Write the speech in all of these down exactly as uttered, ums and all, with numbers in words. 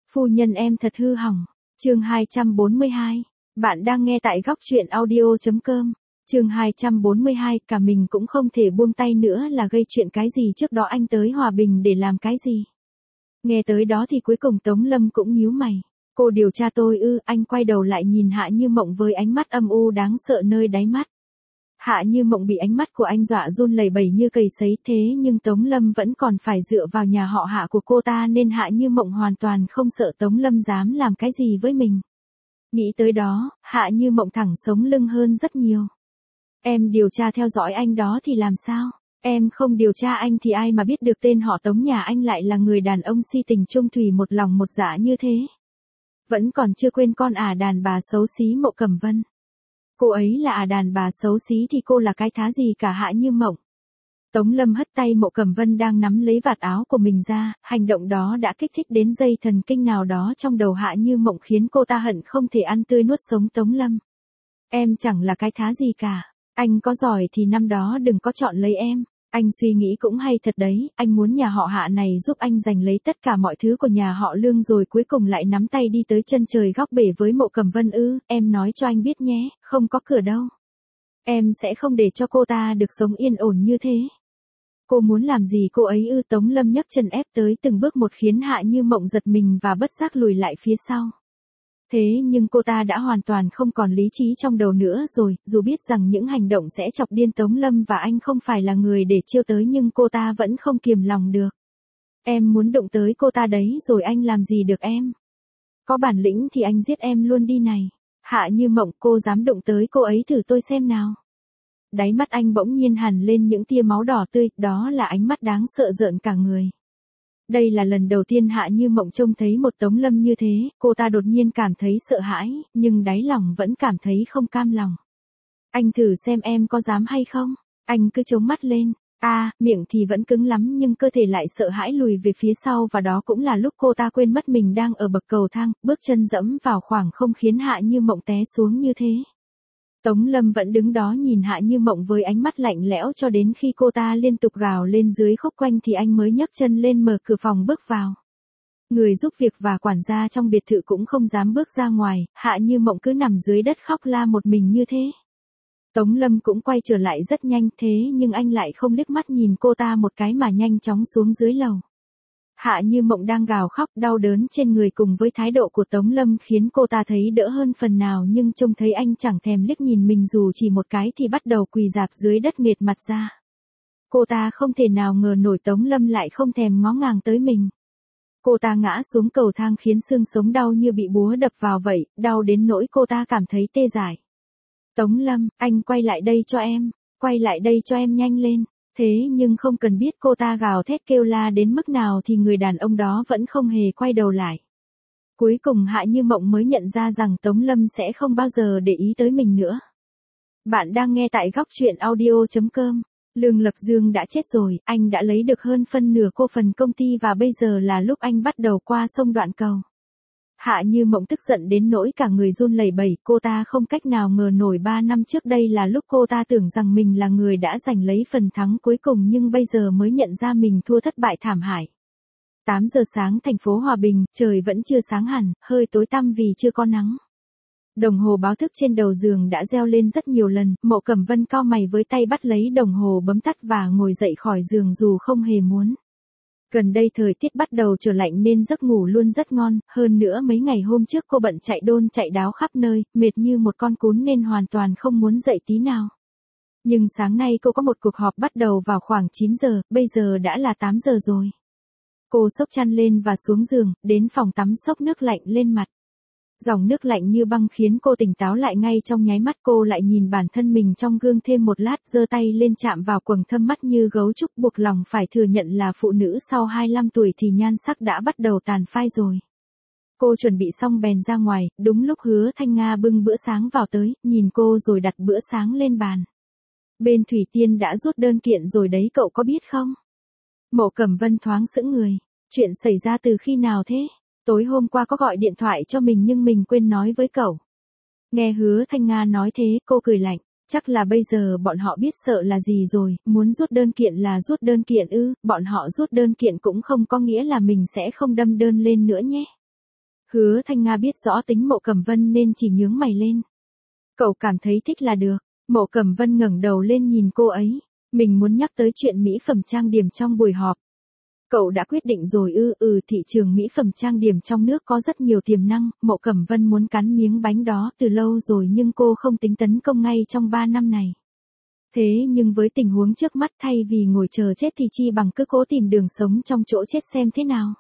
Phu nhân em thật hư hỏng. Chương hai trăm bốn mươi hai. Bạn đang nghe tại góc truyện audio chấm com. Chương hai trăm bốn mươi hai, cả mình cũng không thể buông tay nữa là gây chuyện cái gì trước đó anh tới Hòa Bình để làm cái gì. Nghe tới đó thì cuối cùng Tống Lâm cũng nhíu mày. Cô điều tra tôi ư? Anh quay đầu lại nhìn Hạ Như Mộng với ánh mắt âm u đáng sợ nơi đáy mắt. Hạ Như Mộng bị ánh mắt của anh dọa run lẩy bẩy như cầy sấy, thế nhưng Tống Lâm vẫn còn phải dựa vào nhà họ Hạ của cô ta nên Hạ Như Mộng hoàn toàn không sợ Tống Lâm dám làm cái gì với mình. Nghĩ tới đó, Hạ Như Mộng thẳng sống lưng hơn rất nhiều. Em điều tra theo dõi anh đó thì làm sao? Em không điều tra anh thì ai mà biết được tên họ Tống nhà anh lại là người đàn ông si tình trung thủy một lòng một dạ như thế. Vẫn còn chưa quên con ả đàn bà xấu xí Mộ Cẩm Vân. Cô ấy là ả đàn bà xấu xí thì cô là cái thá gì cả Hạ Như Mộng. Tống Lâm hất tay Mộ Cẩm Vân đang nắm lấy vạt áo của mình ra, hành động đó đã kích thích đến dây thần kinh nào đó trong đầu Hạ Như Mộng khiến cô ta hận không thể ăn tươi nuốt sống Tống Lâm. Em chẳng là cái thá gì cả, anh có giỏi thì năm đó đừng có chọn lấy em. Anh suy nghĩ cũng hay thật đấy, anh muốn nhà họ Hạ này giúp anh giành lấy tất cả mọi thứ của nhà họ Lương rồi cuối cùng lại nắm tay đi tới chân trời góc bể với Mộ Cẩm Vân ư? Em nói cho anh biết nhé, không có cửa đâu. Em sẽ không để cho cô ta được sống yên ổn như thế. Cô muốn làm gì cô ấy ư? Tống Lâm nhấc chân ép tới từng bước một khiến Hạ Như Mộng giật mình và bất giác lùi lại phía sau. Thế nhưng cô ta đã hoàn toàn không còn lý trí trong đầu nữa rồi, dù biết rằng những hành động sẽ chọc điên Tống Lâm và anh không phải là người để trêu tới nhưng cô ta vẫn không kiềm lòng được. Em muốn đụng tới cô ta đấy rồi anh làm gì được em? Có bản lĩnh thì anh giết em luôn đi này. Hạ Như Mộng, cô dám đụng tới cô ấy thử tôi xem nào. Đáy mắt anh bỗng nhiên hằn lên những tia máu đỏ tươi, đó là ánh mắt đáng sợ rợn cả người. Đây là lần đầu tiên Hạ Như Mộng trông thấy một Tống Lâm như thế, cô ta đột nhiên cảm thấy sợ hãi, nhưng đáy lòng vẫn cảm thấy không cam lòng. Anh thử xem em có dám hay không? Anh cứ chống mắt lên, a à, miệng thì vẫn cứng lắm nhưng cơ thể lại sợ hãi lùi về phía sau và đó cũng là lúc cô ta quên mất mình đang ở bậc cầu thang, bước chân dẫm vào khoảng không khiến Hạ Như Mộng té xuống như thế. Tống Lâm vẫn đứng đó nhìn Hạ Như Mộng với ánh mắt lạnh lẽo cho đến khi cô ta liên tục gào lên dưới khúc quanh thì anh mới nhấc chân lên mở cửa phòng bước vào. Người giúp việc và quản gia trong biệt thự cũng không dám bước ra ngoài, Hạ Như Mộng cứ nằm dưới đất khóc la một mình như thế. Tống Lâm cũng quay trở lại rất nhanh thế nhưng anh lại không liếc mắt nhìn cô ta một cái mà nhanh chóng xuống dưới lầu. Hạ Như Mộng đang gào khóc đau đớn trên người cùng với thái độ của Tống Lâm khiến cô ta thấy đỡ hơn phần nào nhưng trông thấy anh chẳng thèm liếc nhìn mình dù chỉ một cái thì bắt đầu quỳ rạp dưới đất nghệt mặt ra. Cô ta không thể nào ngờ nổi Tống Lâm lại không thèm ngó ngàng tới mình. Cô ta ngã xuống cầu thang khiến xương sống đau như bị búa đập vào vậy, đau đến nỗi cô ta cảm thấy tê dại. Tống Lâm, anh quay lại đây cho em, quay lại đây cho em nhanh lên. Thế nhưng không cần biết cô ta gào thét kêu la đến mức nào thì người đàn ông đó vẫn không hề quay đầu lại. Cuối cùng Hạ Như Mộng mới nhận ra rằng Tống Lâm sẽ không bao giờ để ý tới mình nữa. Bạn đang nghe tại góc truyện audio chấm com. Lương Lập Dương đã chết rồi, anh đã lấy được hơn phân nửa cổ phần công ty và bây giờ là lúc anh bắt đầu qua sông đoạn cầu. Hạ Như Mộng tức giận đến nỗi cả người run lẩy bẩy, cô ta không cách nào ngờ nổi ba năm trước đây là lúc cô ta tưởng rằng mình là người đã giành lấy phần thắng cuối cùng nhưng bây giờ mới nhận ra mình thua thất bại thảm hại. tám giờ sáng thành phố Hòa Bình, trời vẫn chưa sáng hẳn, hơi tối tăm vì chưa có nắng. Đồng hồ báo thức trên đầu giường đã reo lên rất nhiều lần, Mộ Cẩm Vân cau mày với tay bắt lấy đồng hồ bấm tắt và ngồi dậy khỏi giường dù không hề muốn. Gần đây thời tiết bắt đầu trở lạnh nên giấc ngủ luôn rất ngon, hơn nữa mấy ngày hôm trước cô bận chạy đôn chạy đáo khắp nơi, mệt như một con cún nên hoàn toàn không muốn dậy tí nào. Nhưng sáng nay cô có một cuộc họp bắt đầu vào khoảng chín giờ, bây giờ đã là tám giờ rồi. Cô xốc chăn lên và xuống giường, đến phòng tắm xốc nước lạnh lên mặt. Dòng nước lạnh như băng khiến cô tỉnh táo lại ngay trong nháy mắt. Cô lại nhìn bản thân mình trong gương thêm một lát, giơ tay lên chạm vào quầng thâm mắt như gấu trúc, buộc lòng phải thừa nhận là phụ nữ sau hai mươi lăm tuổi thì nhan sắc đã bắt đầu tàn phai rồi. Cô chuẩn bị xong bèn ra ngoài, đúng lúc Hứa Thanh Nga bưng bữa sáng vào tới, nhìn cô rồi đặt bữa sáng lên bàn. Bên Thủy Tiên đã rút đơn kiện rồi đấy cậu có biết không? Mộ Cẩm Vân thoáng sững người. Chuyện xảy ra từ khi nào thế? Tối hôm qua có gọi điện thoại cho mình nhưng mình quên nói với cậu. Nghe Hứa Thanh Nga nói thế, cô cười lạnh. Chắc là bây giờ bọn họ biết sợ là gì rồi, muốn rút đơn kiện là rút đơn kiện ư, bọn họ rút đơn kiện cũng không có nghĩa là mình sẽ không đâm đơn lên nữa nhé. Hứa Thanh Nga biết rõ tính Mộ Cẩm Vân nên chỉ nhướng mày lên. Cậu cảm thấy thích là được. Mộ Cẩm Vân ngẩng đầu lên nhìn cô ấy. Mình muốn nhắc tới chuyện mỹ phẩm trang điểm trong buổi họp. Cậu đã quyết định rồi ư? Ừ, thị trường mỹ phẩm trang điểm trong nước có rất nhiều tiềm năng. Mộ Cẩm Vân muốn cắn miếng bánh đó từ lâu rồi nhưng cô không tính tấn công ngay trong ba năm này. Thế nhưng với tình huống trước mắt, thay vì ngồi chờ chết thì chi bằng cứ cố tìm đường sống trong chỗ chết xem thế nào.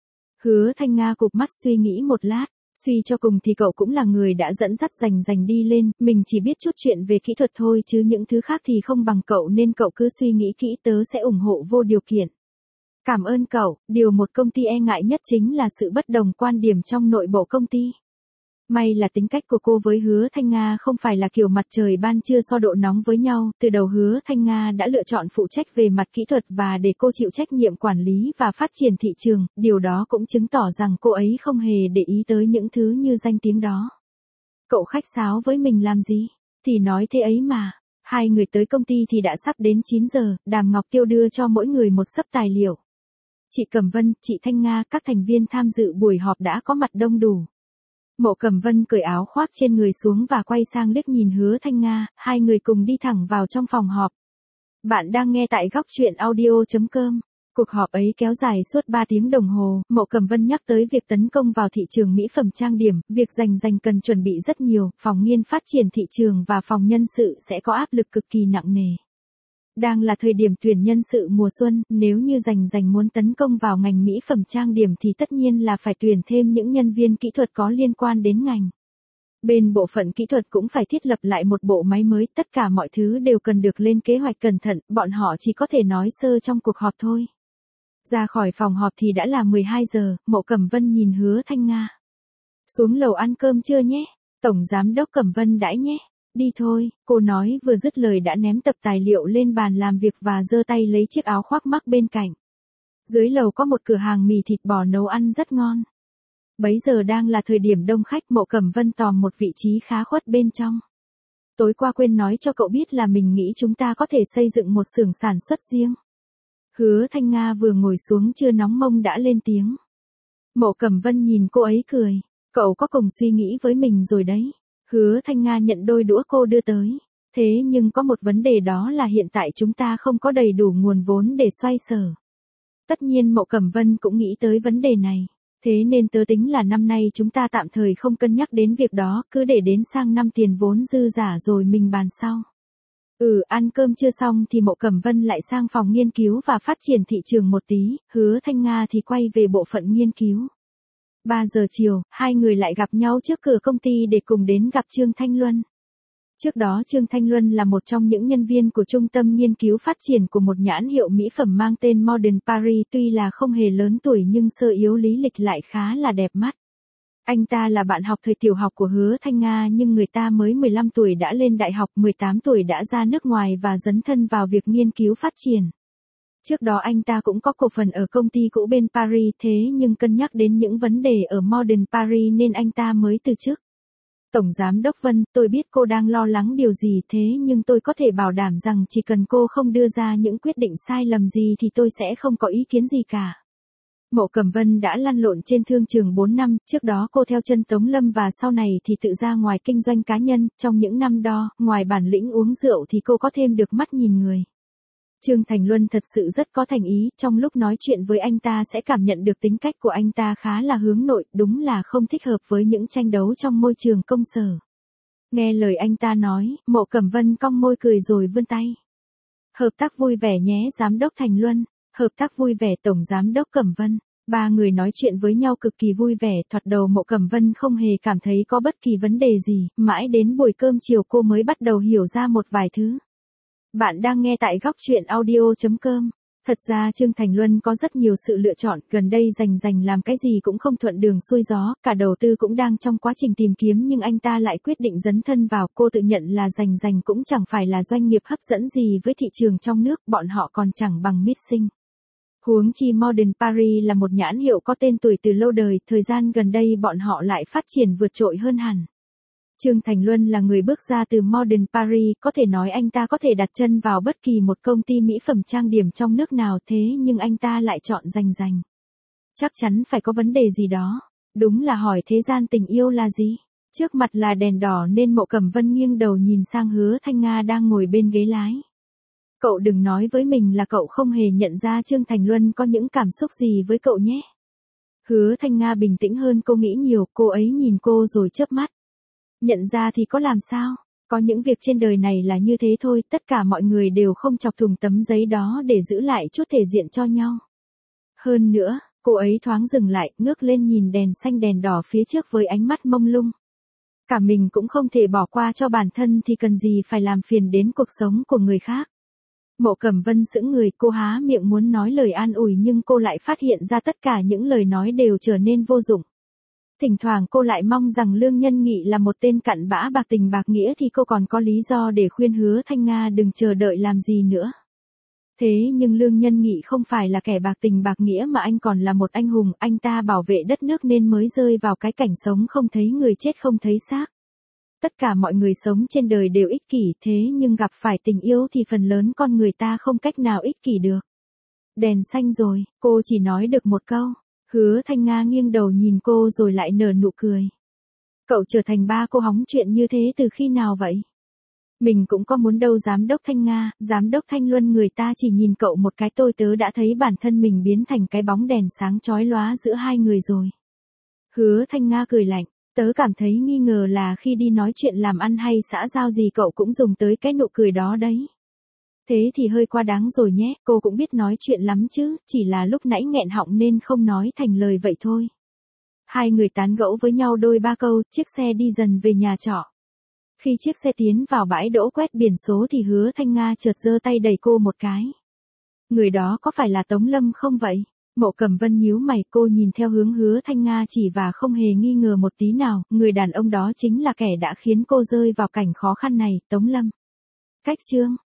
Hứa Thanh Nga cụp mắt suy nghĩ một lát. Suy cho cùng thì cậu cũng là người đã dẫn dắt Dành Dành đi lên, mình chỉ biết chút chuyện về kỹ thuật thôi chứ những thứ khác thì không bằng cậu, nên cậu cứ suy nghĩ kỹ, tớ sẽ ủng hộ vô điều kiện. Cảm ơn cậu. Điều một công ty e ngại nhất chính là sự bất đồng quan điểm trong nội bộ công ty. May là tính cách của cô với Hứa Thanh Nga không phải là kiểu mặt trời ban trưa so độ nóng với nhau, từ đầu Hứa Thanh Nga đã lựa chọn phụ trách về mặt kỹ thuật và để cô chịu trách nhiệm quản lý và phát triển thị trường, điều đó cũng chứng tỏ rằng cô ấy không hề để ý tới những thứ như danh tiếng đó. Cậu khách sáo với mình làm gì? Thì nói thế ấy mà. Hai người tới công ty thì đã sắp đến chín giờ, Đàm Ngọc Tiêu đưa cho mỗi người một xấp tài liệu. Chị Cẩm Vân, chị Thanh Nga, các thành viên tham dự buổi họp đã có mặt đông đủ. Mộ Cẩm Vân cởi áo khoác trên người xuống và quay sang liếc nhìn Hứa Thanh Nga, hai người cùng đi thẳng vào trong phòng họp. Bạn đang nghe tại góc truyện audio chấm com. Cuộc họp ấy kéo dài suốt ba tiếng đồng hồ, Mộ Cẩm Vân nhắc tới việc tấn công vào thị trường mỹ phẩm trang điểm, việc Dành Dành cần chuẩn bị rất nhiều, phòng nghiên phát triển thị trường và phòng nhân sự sẽ có áp lực cực kỳ nặng nề. Đang là thời điểm tuyển nhân sự mùa xuân, nếu như Dành Dành muốn tấn công vào ngành mỹ phẩm trang điểm thì tất nhiên là phải tuyển thêm những nhân viên kỹ thuật có liên quan đến ngành. Bên bộ phận kỹ thuật cũng phải thiết lập lại một bộ máy mới, tất cả mọi thứ đều cần được lên kế hoạch cẩn thận, bọn họ chỉ có thể nói sơ trong cuộc họp thôi. Ra khỏi phòng họp thì đã là mười hai giờ, Mộ Cẩm Vân nhìn Hứa Thanh Nga. Xuống lầu ăn cơm chưa nhé? Tổng Giám đốc Cẩm Vân đãi nhé. Đi thôi, cô nói vừa dứt lời đã ném tập tài liệu lên bàn làm việc và giơ tay lấy chiếc áo khoác mắc bên cạnh. Dưới lầu có một cửa hàng mì thịt bò nấu ăn rất ngon. Bấy giờ đang là thời điểm đông khách, Mộ Cẩm Vân tòm một vị trí khá khuất bên trong. Tối qua quên nói cho cậu biết là mình nghĩ chúng ta có thể xây dựng một xưởng sản xuất riêng. Hứa Thanh Nga vừa ngồi xuống chưa nóng mông đã lên tiếng. Mộ Cẩm Vân nhìn cô ấy cười. Cậu có cùng suy nghĩ với mình rồi đấy. Hứa Thanh Nga nhận đôi đũa cô đưa tới. Thế nhưng có một vấn đề, đó là hiện tại chúng ta không có đầy đủ nguồn vốn để xoay sở. Tất nhiên Mộ Cẩm Vân cũng nghĩ tới vấn đề này. Thế nên tớ tính là năm nay chúng ta tạm thời không cân nhắc đến việc đó, cứ để đến sang năm tiền vốn dư giả rồi mình bàn sau. Ừ, ăn cơm chưa xong thì Mộ Cẩm Vân lại sang phòng nghiên cứu và phát triển thị trường một tí, Hứa Thanh Nga thì quay về bộ phận nghiên cứu. ba giờ chiều, hai người lại gặp nhau trước cửa công ty để cùng đến gặp Trương Thanh Luân. Trước đó Trương Thanh Luân là một trong những nhân viên của trung tâm nghiên cứu phát triển của một nhãn hiệu mỹ phẩm mang tên Modern Paris, tuy là không hề lớn tuổi nhưng sơ yếu lý lịch lại khá là đẹp mắt. Anh ta là bạn học thời tiểu học của Hứa Thanh Nga nhưng người ta mới mười lăm tuổi đã lên đại học, mười tám tuổi đã ra nước ngoài và dấn thân vào việc nghiên cứu phát triển. Trước đó anh ta cũng có cổ phần ở công ty cũ bên Paris, thế nhưng cân nhắc đến những vấn đề ở Modern Paris nên anh ta mới từ chức. Tổng Giám đốc Vân, tôi biết cô đang lo lắng điều gì, thế nhưng tôi có thể bảo đảm rằng chỉ cần cô không đưa ra những quyết định sai lầm gì thì tôi sẽ không có ý kiến gì cả. Mộ Cẩm Vân đã lăn lộn trên thương trường bốn năm, trước đó cô theo chân Tống Lâm và sau này thì tự ra ngoài kinh doanh cá nhân, trong những năm đó, ngoài bản lĩnh uống rượu thì cô có thêm được mắt nhìn người. Trương Thành Luân thật sự rất có thành ý, trong lúc nói chuyện với anh ta sẽ cảm nhận được tính cách của anh ta khá là hướng nội, đúng là không thích hợp với những tranh đấu trong môi trường công sở. Nghe lời anh ta nói, Mộ Cẩm Vân cong môi cười rồi vươn tay. Hợp tác vui vẻ nhé Giám đốc Thành Luân, hợp tác vui vẻ Tổng Giám đốc Cẩm Vân. Ba người nói chuyện với nhau cực kỳ vui vẻ, thoạt đầu Mộ Cẩm Vân không hề cảm thấy có bất kỳ vấn đề gì, mãi đến buổi cơm chiều cô mới bắt đầu hiểu ra một vài thứ. Bạn đang nghe tại góc truyện audio chấm com. Thật ra Trương Thành Luân có rất nhiều sự lựa chọn, gần đây Dành Dành làm cái gì cũng không thuận đường xuôi gió, cả đầu tư cũng đang trong quá trình tìm kiếm nhưng anh ta lại quyết định dấn thân vào. Cô tự nhận là Dành Dành cũng chẳng phải là doanh nghiệp hấp dẫn gì với thị trường trong nước, bọn họ còn chẳng bằng Missing. Huống chi Modern Paris là một nhãn hiệu có tên tuổi từ lâu đời, thời gian gần đây bọn họ lại phát triển vượt trội hơn hẳn. Trương Thành Luân là người bước ra từ Modern Paris, có thể nói anh ta có thể đặt chân vào bất kỳ một công ty mỹ phẩm trang điểm trong nước nào, thế nhưng anh ta lại chọn Dành Dành. Chắc chắn phải có vấn đề gì đó. Đúng là hỏi thế gian tình yêu là gì? Trước mặt là đèn đỏ nên Mộ Cẩm Vân nghiêng đầu nhìn sang Hứa Thanh Nga đang ngồi bên ghế lái. Cậu đừng nói với mình là cậu không hề nhận ra Trương Thành Luân có những cảm xúc gì với cậu nhé. Hứa Thanh Nga bình tĩnh hơn cô nghĩ nhiều, cô ấy nhìn cô rồi chớp mắt. Nhận ra thì có làm sao? Có những việc trên đời này là như thế thôi, tất cả mọi người đều không chọc thủng tấm giấy đó để giữ lại chút thể diện cho nhau. Hơn nữa, cô ấy thoáng dừng lại, ngước lên nhìn đèn xanh đèn đỏ phía trước với ánh mắt mông lung. Cả mình cũng không thể bỏ qua cho bản thân thì cần gì phải làm phiền đến cuộc sống của người khác. Mộ Cẩm Vân sững người, cô há miệng muốn nói lời an ủi nhưng cô lại phát hiện ra tất cả những lời nói đều trở nên vô dụng. Thỉnh thoảng cô lại mong rằng Lương Nhân Nghị là một tên cặn bã bạc tình bạc nghĩa thì cô còn có lý do để khuyên Hứa Thanh Nga đừng chờ đợi làm gì nữa. Thế nhưng Lương Nhân Nghị không phải là kẻ bạc tình bạc nghĩa mà anh còn là một anh hùng, anh ta bảo vệ đất nước nên mới rơi vào cái cảnh sống không thấy người chết không thấy xác. Tất cả mọi người sống trên đời đều ích kỷ thế nhưng gặp phải tình yêu thì phần lớn con người ta không cách nào ích kỷ được. Đèn xanh rồi, cô chỉ nói được một câu. Hứa Thanh Nga nghiêng đầu nhìn cô rồi lại nở nụ cười. Cậu trở thành ba cô hóng chuyện như thế từ khi nào vậy? Mình cũng có muốn đâu giám đốc Thanh Nga, giám đốc Thanh Luân người ta chỉ nhìn cậu một cái tôi tớ đã thấy bản thân mình biến thành cái bóng đèn sáng chói lóa giữa hai người rồi. Hứa Thanh Nga cười lạnh, tớ cảm thấy nghi ngờ là khi đi nói chuyện làm ăn hay xã giao gì cậu cũng dùng tới cái nụ cười đó đấy. Thế thì hơi quá đáng rồi nhé, cô cũng biết nói chuyện lắm chứ, chỉ là lúc nãy nghẹn họng nên không nói thành lời vậy thôi. Hai người tán gẫu với nhau đôi ba câu, chiếc xe đi dần về nhà trọ. Khi chiếc xe tiến vào bãi đỗ quét biển số thì Hứa Thanh Nga chợt giơ tay đẩy cô một cái. Người đó có phải là Tống Lâm không vậy? Mộ Cẩm Vân nhíu mày, cô nhìn theo hướng Hứa Thanh Nga chỉ và không hề nghi ngờ một tí nào, người đàn ông đó chính là kẻ đã khiến cô rơi vào cảnh khó khăn này, Tống Lâm. Cách chương